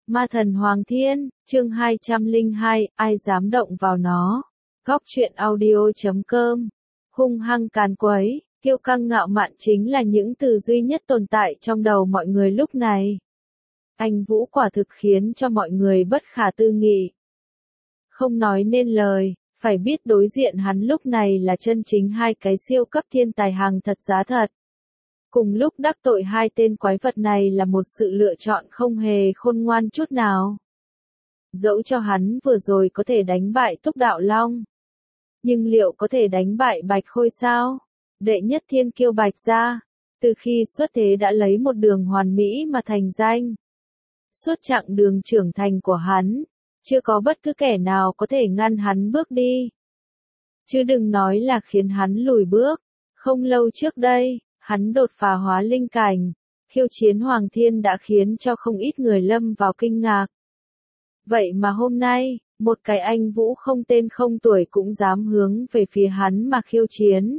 Ma thần Hoàng Thiên, chương 202, ai dám động vào nó. Góc truyện audio.com. Hung hăng càn quấy, kiêu căng ngạo mạn chính là những từ duy nhất tồn tại trong đầu mọi người lúc này. Anh Vũ quả thực khiến cho mọi người bất khả tư nghị. Không nói nên lời, phải biết đối diện hắn lúc này là chân chính hai cái siêu cấp thiên tài hàng thật giá thật. Cùng lúc đắc tội hai tên quái vật này là một sự lựa chọn không hề khôn ngoan chút nào. Dẫu cho hắn vừa rồi có thể đánh bại Túc Đạo Long, nhưng liệu có thể đánh bại Bạch Khôi sao? Đệ nhất thiên kiêu Bạch gia, từ khi xuất thế đã lấy một đường hoàn mỹ mà thành danh. Suốt chặng đường trưởng thành của hắn, chưa có bất cứ kẻ nào có thể ngăn hắn bước đi. Chứ đừng nói là khiến hắn lùi bước. Không lâu trước đây, hắn đột phá hóa linh cảnh, khiêu chiến Hoàng Thiên đã khiến cho không ít người lâm vào kinh ngạc. Vậy mà hôm nay, một cái anh Vũ không tên không tuổi cũng dám hướng về phía hắn mà khiêu chiến.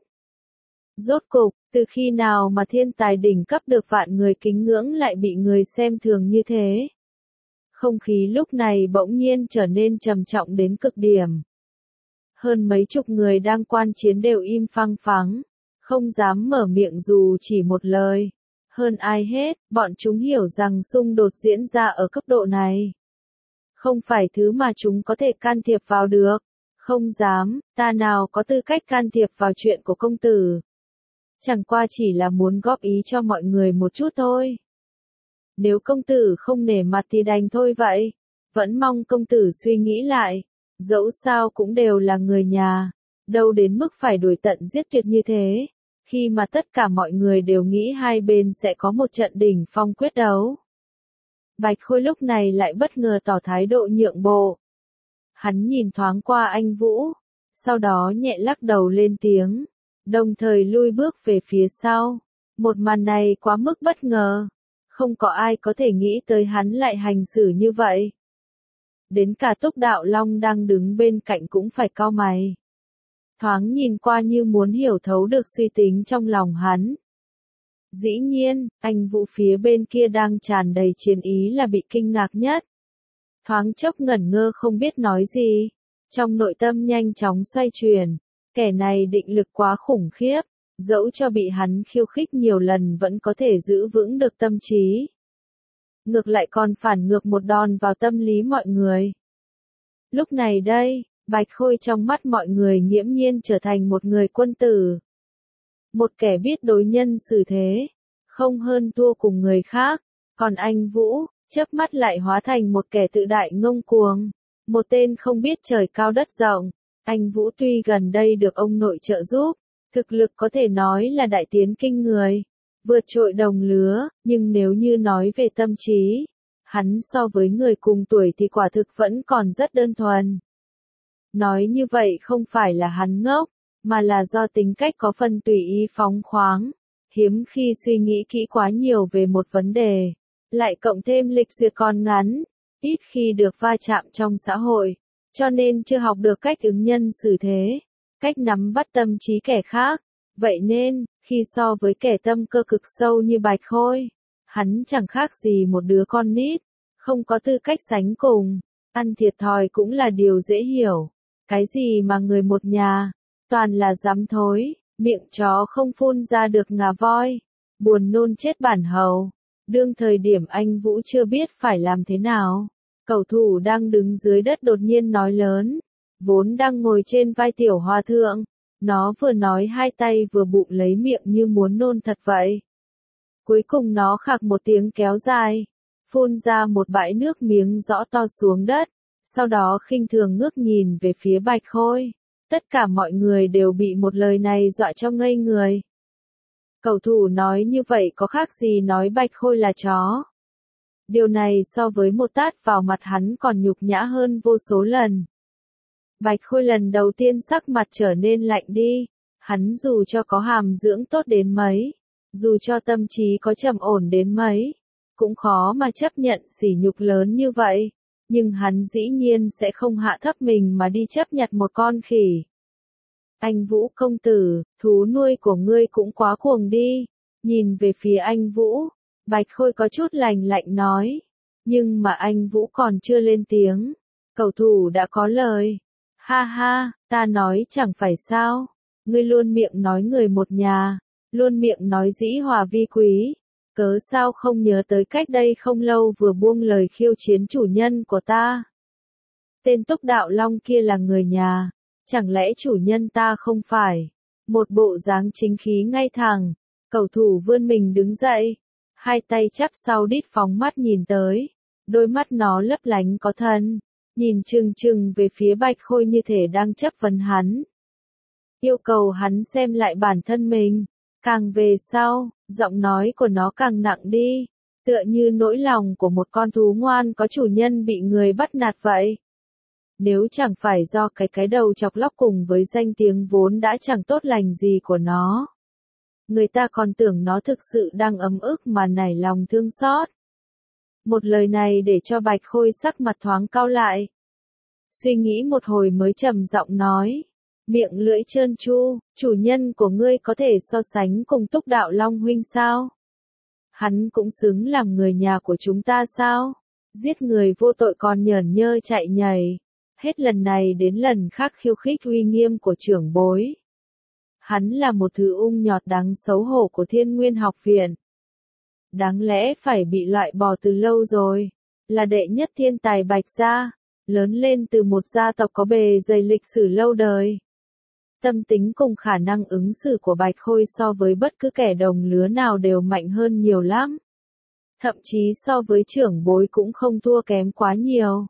Rốt cục, từ khi nào mà thiên tài đỉnh cấp được vạn người kính ngưỡng lại bị người xem thường như thế? Không khí lúc này bỗng nhiên trở nên trầm trọng đến cực điểm. Hơn mấy chục người đang quan chiến đều im phăng phắng, không dám mở miệng dù chỉ một lời. Hơn ai hết, bọn chúng hiểu rằng xung đột diễn ra ở cấp độ này không phải thứ mà chúng có thể can thiệp vào được. Không dám, ta nào có tư cách can thiệp vào chuyện của công tử. Chẳng qua chỉ là muốn góp ý cho mọi người một chút thôi. Nếu công tử không nể mặt thì đành thôi vậy. Vẫn mong công tử suy nghĩ lại. Dẫu sao cũng đều là người nhà. Đâu đến mức phải đuổi tận giết tuyệt như thế. Khi mà tất cả mọi người đều nghĩ hai bên sẽ có một trận đỉnh phong quyết đấu. Bạch Khôi lúc này lại bất ngờ tỏ thái độ nhượng bộ. Hắn nhìn thoáng qua anh Vũ, sau đó nhẹ lắc đầu lên tiếng, đồng thời lui bước về phía sau. Một màn này quá mức bất ngờ, không có ai có thể nghĩ tới hắn lại hành xử như vậy. Đến cả Túc Đạo Long đang đứng bên cạnh cũng phải cau mày. Thoáng nhìn qua như muốn hiểu thấu được suy tính trong lòng hắn. Dĩ nhiên, anh Vũ phía bên kia đang tràn đầy chiến ý là bị kinh ngạc nhất. Thoáng chốc ngẩn ngơ không biết nói gì. Trong nội tâm nhanh chóng xoay chuyển. Kẻ này định lực quá khủng khiếp. Dẫu cho bị hắn khiêu khích nhiều lần vẫn có thể giữ vững được tâm trí. Ngược lại còn phản ngược một đòn vào tâm lý mọi người. Lúc này đây, Bạch Khôi trong mắt mọi người nghiễm nhiên trở thành một người quân tử. Một kẻ biết đối nhân xử thế, không hơn thua cùng người khác. Còn anh Vũ, chớp mắt lại hóa thành một kẻ tự đại ngông cuồng. Một tên không biết trời cao đất rộng. Anh Vũ tuy gần đây được ông nội trợ giúp, thực lực có thể nói là đại tiến kinh người, vượt trội đồng lứa, nhưng nếu như nói về tâm trí, hắn so với người cùng tuổi thì quả thực vẫn còn rất đơn thuần. Nói như vậy không phải là hắn ngốc, mà là do tính cách có phần tùy ý phóng khoáng, hiếm khi suy nghĩ kỹ quá nhiều về một vấn đề, lại cộng thêm lịch duyệt còn ngắn, ít khi được va chạm trong xã hội, cho nên chưa học được cách ứng nhân xử thế, cách nắm bắt tâm trí kẻ khác. Vậy nên, khi so với kẻ tâm cơ cực sâu như Bạch Khôi, hắn chẳng khác gì một đứa con nít, không có tư cách sánh cùng, ăn thiệt thòi cũng là điều dễ hiểu. Cái gì mà người một nhà, toàn là dám thối, miệng chó không phun ra được ngà voi, buồn nôn chết bản hầu. Đương thời điểm anh Vũ chưa biết phải làm thế nào, cầu thủ đang đứng dưới đất đột nhiên nói lớn, vốn đang ngồi trên vai tiểu hòa thượng, nó vừa nói hai tay vừa bụng lấy miệng như muốn nôn thật vậy. Cuối cùng nó khạc một tiếng kéo dài, phun ra một bãi nước miếng rõ to xuống đất, sau đó khinh thường ngước nhìn về phía Bạch Khôi. Tất cả mọi người đều bị một lời này dọa cho ngây người. Cầu thủ nói như vậy có khác gì nói Bạch Khôi là chó. Điều này so với một tát vào mặt hắn còn nhục nhã hơn vô số lần. Bạch Khôi lần đầu tiên sắc mặt trở nên lạnh đi. Hắn dù cho có hàm dưỡng tốt đến mấy, dù cho tâm trí có trầm ổn đến mấy, cũng khó mà chấp nhận sỉ nhục lớn như vậy. Nhưng hắn dĩ nhiên sẽ không hạ thấp mình mà đi chấp nhặt một con khỉ. Anh Vũ công tử, thú nuôi của ngươi cũng quá cuồng đi. Nhìn về phía anh Vũ, Bạch Khôi có chút lạnh lạnh nói. Nhưng mà anh Vũ còn chưa lên tiếng, cầu thủ đã có lời. Ha ha, ta nói chẳng phải sao, ngươi luôn miệng nói người một nhà, luôn miệng nói dĩ hòa vi quý, cớ sao không nhớ tới cách đây không lâu vừa buông lời khiêu chiến chủ nhân của ta. Tên Túc Đạo Long kia là người nhà, chẳng lẽ chủ nhân ta không phải? Một bộ dáng chính khí ngay thẳng, cầu thủ vươn mình đứng dậy, hai tay chắp sau đít phóng mắt nhìn tới, đôi mắt nó lấp lánh có thần, nhìn chừng chừng về phía Bạch Khôi như thể đang chất vấn hắn. Yêu cầu hắn xem lại bản thân mình, càng về sau, giọng nói của nó càng nặng đi, tựa như nỗi lòng của một con thú ngoan có chủ nhân bị người bắt nạt vậy. Nếu chẳng phải do cái đầu chọc lóc cùng với danh tiếng vốn đã chẳng tốt lành gì của nó, người ta còn tưởng nó thực sự đang ấm ức mà nảy lòng thương xót. Một lời này để cho Bạch Khôi sắc mặt thoáng cau lại. Suy nghĩ một hồi mới trầm giọng nói, miệng lưỡi trơn tru, chủ nhân của ngươi có thể so sánh cùng Túc Đạo Long huynh sao? Hắn cũng xứng làm người nhà của chúng ta sao? Giết người vô tội còn nhởn nhơ chạy nhảy, hết lần này đến lần khác khiêu khích uy nghiêm của trưởng bối. Hắn là một thứ ung nhọt đáng xấu hổ của Thiên Nguyên học viện. Đáng lẽ phải bị loại bỏ từ lâu rồi, là đệ nhất thiên tài Bạch gia, lớn lên từ một gia tộc có bề dày lịch sử lâu đời. Tâm tính cùng khả năng ứng xử của Bạch Khôi so với bất cứ kẻ đồng lứa nào đều mạnh hơn nhiều lắm. Thậm chí so với trưởng bối cũng không thua kém quá nhiều.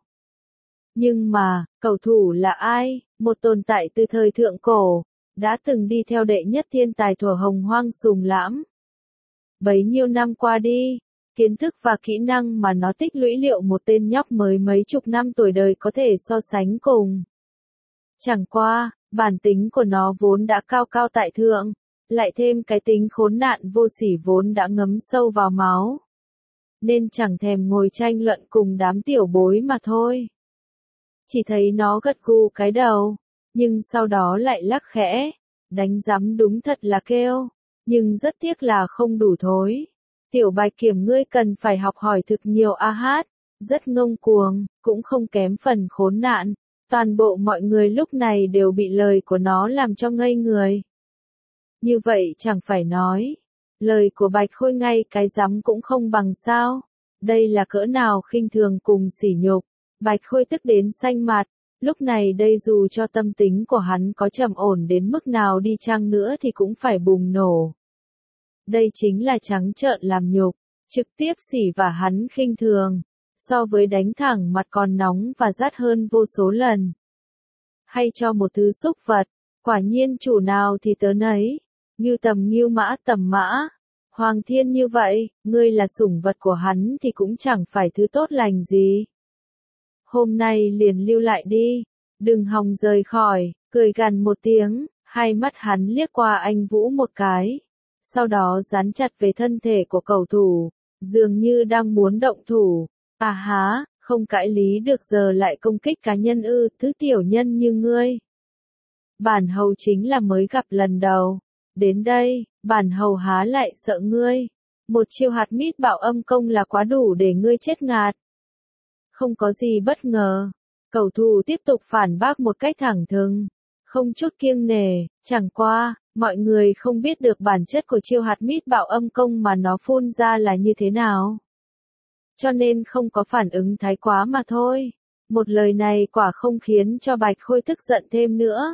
Nhưng mà, cầu thủ là ai? Một tồn tại từ thời thượng cổ, đã từng đi theo đệ nhất thiên tài thuở hồng hoang sùng lãm. Bấy nhiêu năm qua đi, kiến thức và kỹ năng mà nó tích lũy liệu một tên nhóc mới mấy chục năm tuổi đời có thể so sánh cùng. Chẳng qua, bản tính của nó vốn đã cao cao tại thượng, lại thêm cái tính khốn nạn vô sỉ vốn đã ngấm sâu vào máu. Nên chẳng thèm ngồi tranh luận cùng đám tiểu bối mà thôi. Chỉ thấy nó gật gù cái đầu, nhưng sau đó lại lắc khẽ, đánh giám đúng thật là kêu, nhưng rất tiếc là không đủ thối. Tiểu Bạch Kiểm ngươi cần phải học hỏi thực nhiều a hát, rất ngông cuồng, cũng không kém phần khốn nạn. Toàn bộ mọi người lúc này đều bị lời của nó làm cho ngây người. Như vậy chẳng phải nói, lời của Bạch Khôi ngay cái rắm cũng không bằng sao. Đây là cỡ nào khinh thường cùng sỉ nhục. Bạch Khôi tức đến xanh mặt, lúc này đây dù cho tâm tính của hắn có trầm ổn đến mức nào đi chăng nữa thì cũng phải bùng nổ. Đây chính là trắng trợn làm nhục, trực tiếp sỉ vả hắn khinh thường, so với đánh thẳng mặt còn nóng và rát hơn vô số lần. Hay cho một thứ xúc vật, quả nhiên chủ nào thì tớ nấy, ngưu tầm ngưu mã tầm mã. Hoàng Thiên như vậy, ngươi là sủng vật của hắn thì cũng chẳng phải thứ tốt lành gì. Hôm nay liền lưu lại đi, đừng hòng rời khỏi, cười gằn một tiếng, hai mắt hắn liếc qua anh Vũ một cái. Sau đó dán chặt về thân thể của cầu thủ, dường như đang muốn động thủ. À há, không cãi lý được giờ lại công kích cá nhân ư, thứ tiểu nhân như ngươi. Bản hầu chính là mới gặp lần đầu. Đến đây, bản hầu há lại sợ ngươi. Một chiêu hạt mít bạo âm công là quá đủ để ngươi chết ngạt. Không có gì bất ngờ. Cầu thủ tiếp tục phản bác một cách thẳng thừng, không chút kiêng nể, chẳng qua, mọi người không biết được bản chất của chiêu hạt mít bạo âm công mà nó phun ra là như thế nào. Cho nên không có phản ứng thái quá mà thôi. Một lời này quả không khiến cho Bạch Khôi tức giận thêm nữa.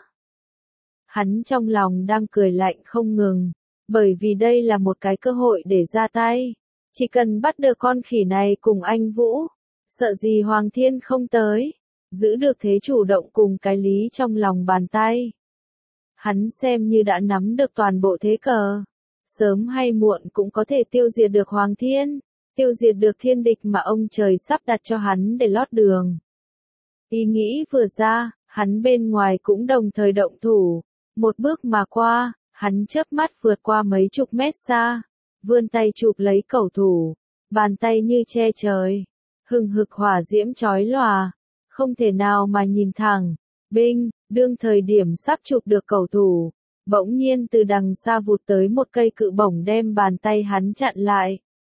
Hắn trong lòng đang cười lạnh không ngừng, bởi vì đây là một cái cơ hội để ra tay. Chỉ cần bắt được con khỉ này cùng anh Vũ, sợ gì Hoàng Thiên không tới, giữ được thế chủ động cùng cái lý trong lòng bàn tay. Hắn xem như đã nắm được toàn bộ thế cờ, sớm hay muộn cũng có thể tiêu diệt được Hoàng Thiên, tiêu diệt được thiên địch mà ông trời sắp đặt cho hắn để lót đường. Ý nghĩ vừa ra, hắn bên ngoài cũng đồng thời động thủ, một bước mà qua, hắn chớp mắt vượt qua mấy chục mét xa, vươn tay chụp lấy cầu thủ, bàn tay như che trời, hừng hực hỏa diễm chói lòa, không thể nào mà nhìn thẳng. Binh, đương thời điểm sắp chụp được cầu thủ, bỗng nhiên từ đằng xa vụt tới một cây cự bổng đem bàn tay hắn chặn lại.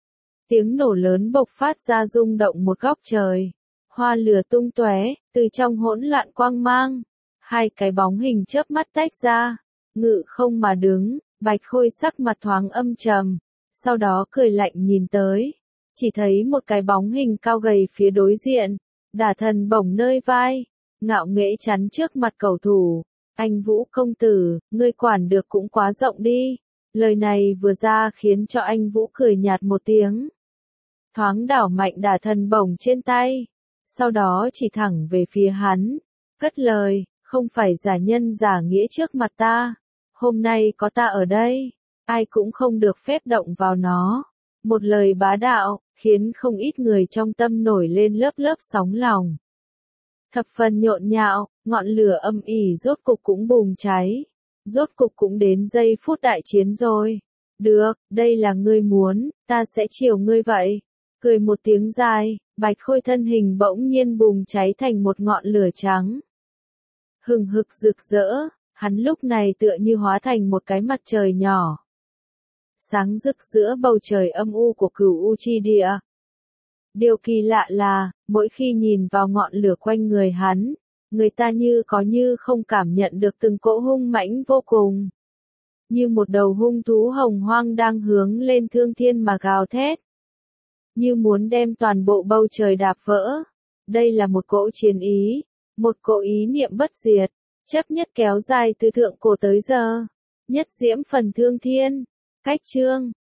Tiếng nổ lớn bộc phát ra rung động một góc trời. Hoa lửa tung tóe, từ trong hỗn loạn quang mang. Hai cái bóng hình chớp mắt tách ra. Ngự không mà đứng, Bạch Khôi sắc mặt thoáng âm trầm. Sau đó cười lạnh nhìn tới. Chỉ thấy một cái bóng hình cao gầy phía đối diện. Đả thần bổng nơi vai. Ngạo nghễ chắn trước mặt cầu thủ. Anh Vũ công tử, ngươi quản được cũng quá rộng đi. Lời này vừa ra khiến cho anh Vũ cười nhạt một tiếng. Thoáng đảo mạnh đả thần bổng trên tay. Sau đó chỉ thẳng về phía hắn. Cất lời, không phải giả nhân giả nghĩa trước mặt ta. Hôm nay có ta ở đây. Ai cũng không được phép động vào nó. Một lời bá đạo, khiến không ít người trong tâm nổi lên lớp lớp sóng lòng. Thập phần nhộn nhạo, ngọn lửa âm ỉ rốt cục cũng bùng cháy. Rốt cục cũng đến giây phút đại chiến rồi. Được, đây là ngươi muốn, ta sẽ chiều ngươi vậy. Cười một tiếng dài, Bạch Khôi thân hình bỗng nhiên bùng cháy thành một ngọn lửa trắng. Hừng hực rực rỡ, hắn lúc này tựa như hóa thành một cái mặt trời nhỏ. Sáng rực giữa bầu trời âm u của Cửu U Chi Địa. Điều kỳ lạ là, mỗi khi nhìn vào ngọn lửa quanh người hắn, người ta như có như không cảm nhận được từng cỗ hung mãnh vô cùng. Như một đầu hung thú hồng hoang đang hướng lên thương thiên mà gào thét. Như muốn đem toàn bộ bầu trời đạp vỡ. Đây là một cỗ chiến ý, một cỗ ý niệm bất diệt, chấp nhất kéo dài từ thượng cổ tới giờ. Nhất diễm phần thương thiên. Cách chương